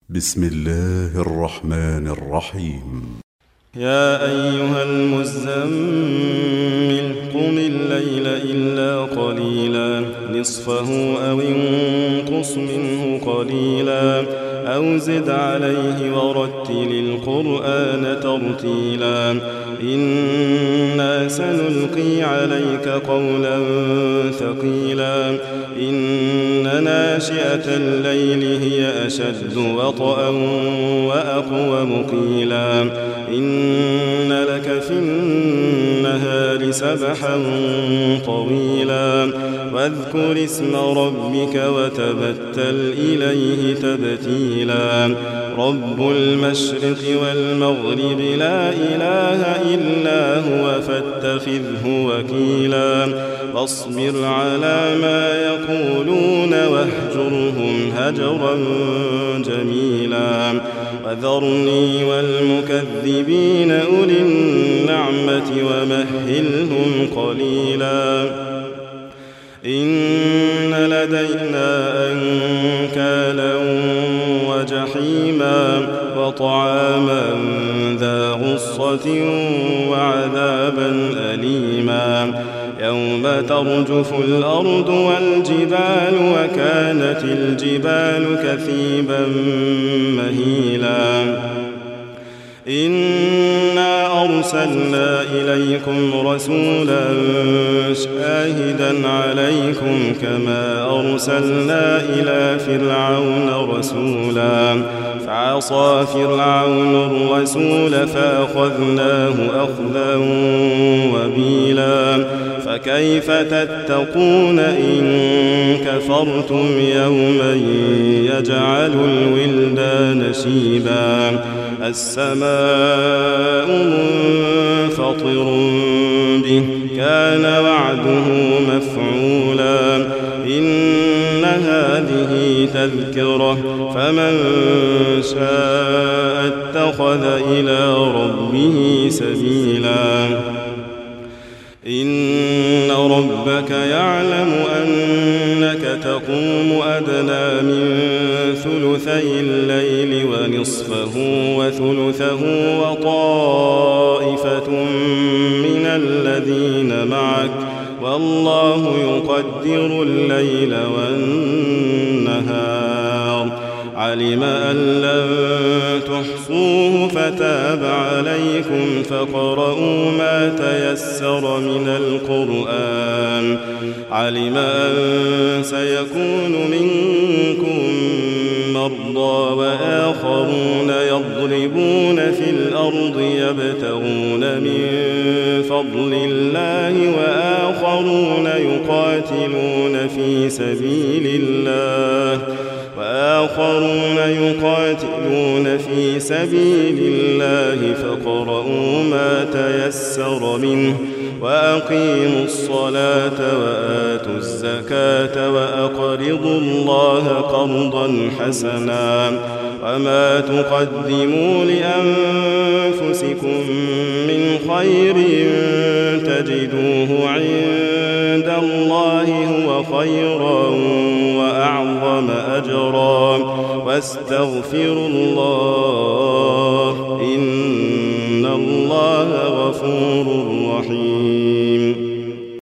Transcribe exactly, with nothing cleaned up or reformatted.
بسم الله الرحمن الرحيم. يا أيها المزمل قم الليل إلا قليلا نصفه أو انقص منه قليلا أو زد عليه ورتل القرآن ترتيلا إنا سنلقي عليك قولا ثقيلا إن ناشئة الليل هي أشد وطئا وأقوم قيلا إن لك في النهار سبحا طويلا واذكر اسم ربك وتبتل إليه تبتيلا رب المشرق والمغرب لا إله إلا هو فاتخذه وكيلا فاصبر على ما يقولون واهجرهم هجرا جميلا وذرني والمكذبين أولي النعمة ومهلهم قليلا إن لدينا أنكالا وجحيما وطعاما ذا غصة وعذابا أليما يوم ترجف الأرض والجبال وكانت الجبال كثيبا مهيلا إنا أرسلنا إليكم رسولا شاهدا عليكم كما أرسلنا إلى فرعون رسولا فعصى فرعون الرسول فأخذناه أخذا وبيلا فكيف تتقون إن كفرتم يوما يجعل الولدان شيبا السماء منفطر به كان وعده مفعولا إن هذه تذكرة فمن شاء اتخذ إلى ربه سبيلا إن ربك يعلم أنك تقوم أدنى من ثلثي الليل ونصفه وثلثه وطائفة من الذين معك والله يقدر الليل والنهار علم أن لن تحصوه فتاب عليكم فاقرؤوا ما تيسر من القرآن علم أن سيكون منكم مرضى وآخرون يضربون في الأرض يبتغون من فضل الله وآخرون يقاتلون في سبيل الله وآخرون يقاتلون في سبيل الله فاقرؤوا ما تيسر منه وأقيموا الصلاة وآتوا الزكاة وأقرضوا الله قرضا حسنا وما تقدموا لأنفسكم من خير تجدوه عند الله هو خيرا وأعظم أجرا واستغفروا الله إن الله غفور رحيم.